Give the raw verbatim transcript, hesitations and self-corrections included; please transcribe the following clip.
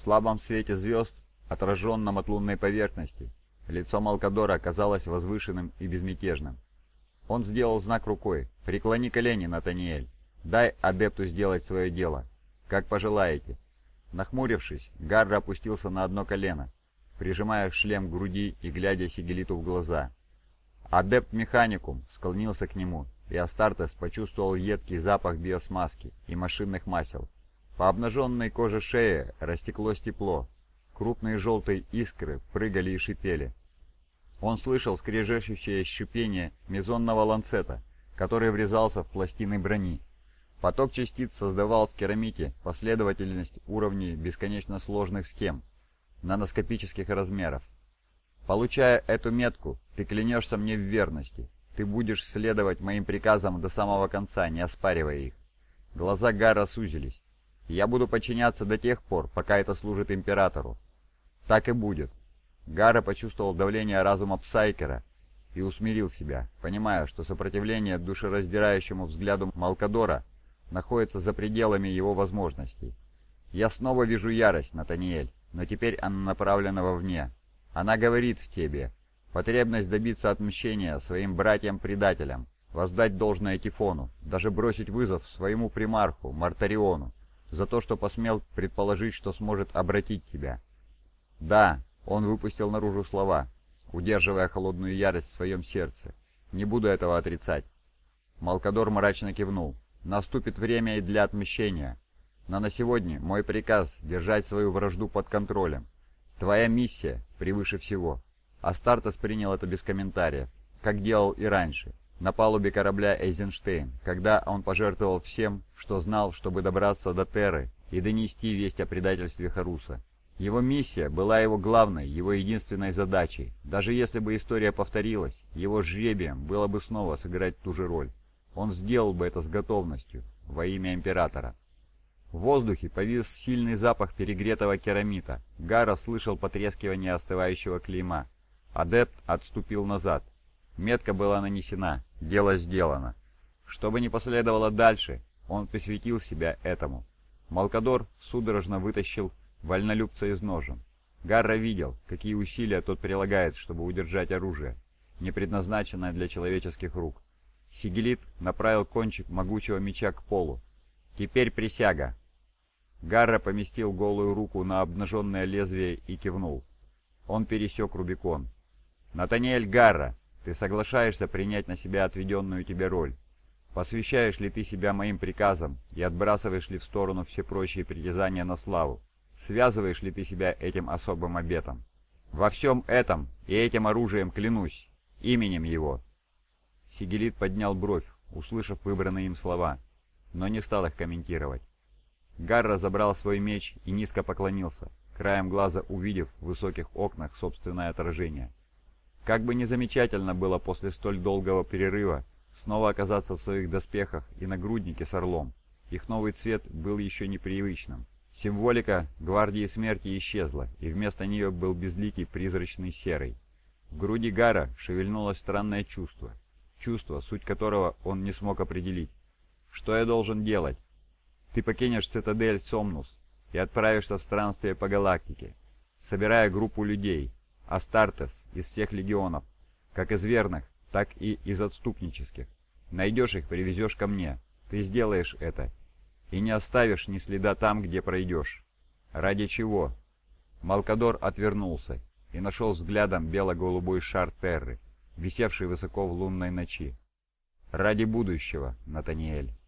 слабом свете звезд, отраженном от лунной поверхности, лицо Малкадора казалось возвышенным и безмятежным. Он сделал знак рукой. «Преклони колени, Натаниэль. Дай адепту сделать свое дело. Как пожелаете». Нахмурившись, Гарра опустился на одно колено, прижимая шлем к груди и глядя Сигелиту в глаза. Адепт Механикум склонился к нему, и Астартес почувствовал едкий запах биосмазки и машинных масел. По обнаженной коже шеи растеклось тепло. Крупные желтые искры прыгали и шипели. Он слышал скрежещущее шипение мезонного ланцета, который врезался в пластины брони. Поток частиц создавал в керамите последовательность уровней бесконечно сложных схем наноскопических размеров. Получая эту метку, ты клянешься мне в верности. Ты будешь следовать моим приказам до самого конца, не оспаривая их. Глаза Гарра сузились. Я буду подчиняться до тех пор, пока это служит Императору. Так и будет. Гарра почувствовал давление разума Псайкера и усмирил себя, понимая, что сопротивление душераздирающему взгляду Малкадора находится за пределами его возможностей. «Я снова вижу ярость, Натаниэль, но теперь она направлена вовне. Она говорит в тебе. Потребность добиться отмщения своим братьям-предателям, воздать должное Тифону, даже бросить вызов своему примарху, Мартариону, за то, что посмел предположить, что сможет обратить тебя». «Да», — он выпустил наружу слова, удерживая холодную ярость в своем сердце. «Не буду этого отрицать». Малкадор мрачно кивнул. «Наступит время и для отмщения. Но на сегодня мой приказ — держать свою вражду под контролем. Твоя миссия превыше всего». Астартес принял это без комментариев, как делал и раньше, на палубе корабля «Эйзенштейн», когда он пожертвовал всем, что знал, чтобы добраться до Терры и донести весть о предательстве Харуса. Его миссия была его главной, его единственной задачей. Даже если бы история повторилась, его жребием было бы снова сыграть ту же роль. Он сделал бы это с готовностью, во имя Императора. В воздухе повис сильный запах перегретого керамита. Гарра слышал потрескивание остывающего клейма. Адепт отступил назад. Метка была нанесена, дело сделано. Что бы ни последовало дальше, он посвятил себя этому. Малкадор судорожно вытащил вольнолюбца из ножен. Гарра видел, какие усилия тот прилагает, чтобы удержать оружие, не предназначенное для человеческих рук. Сигелит направил кончик могучего меча к полу. «Теперь присяга!» Гарра поместил голую руку на обнаженное лезвие и кивнул. Он пересек Рубикон. «Натаниэль Гарра, ты соглашаешься принять на себя отведенную тебе роль? Посвящаешь ли ты себя моим приказам и отбрасываешь ли в сторону все прочие притязания на славу? Связываешь ли ты себя этим особым обетом? Во всем этом и этим оружием клянусь, именем его». Сигелит поднял бровь, услышав выбранные им слова, но не стал их комментировать. Гарра забрал свой меч и низко поклонился, краем глаза увидев в высоких окнах собственное отражение. Как бы ни замечательно было после столь долгого перерыва снова оказаться в своих доспехах и нагруднике с орлом, их новый цвет был еще непривычным. Символика Гвардии Смерти исчезла, и вместо нее был безликий призрачный серый. В груди Гарра шевельнулось странное чувство, чувство, суть которого он не смог определить. «Что я должен делать?» «Ты покинешь цитадель Сомнус и отправишься в странствие по галактике, собирая группу людей, Астартес из всех легионов, как из верных, так и из отступнических. Найдешь их, привезешь ко мне. Ты сделаешь это и не оставишь ни следа там, где пройдешь». «Ради чего?» Малкадор отвернулся и нашел взглядом бело-голубой шар Терры, висевший высоко в лунной ночи. «Ради будущего, Натаниэль».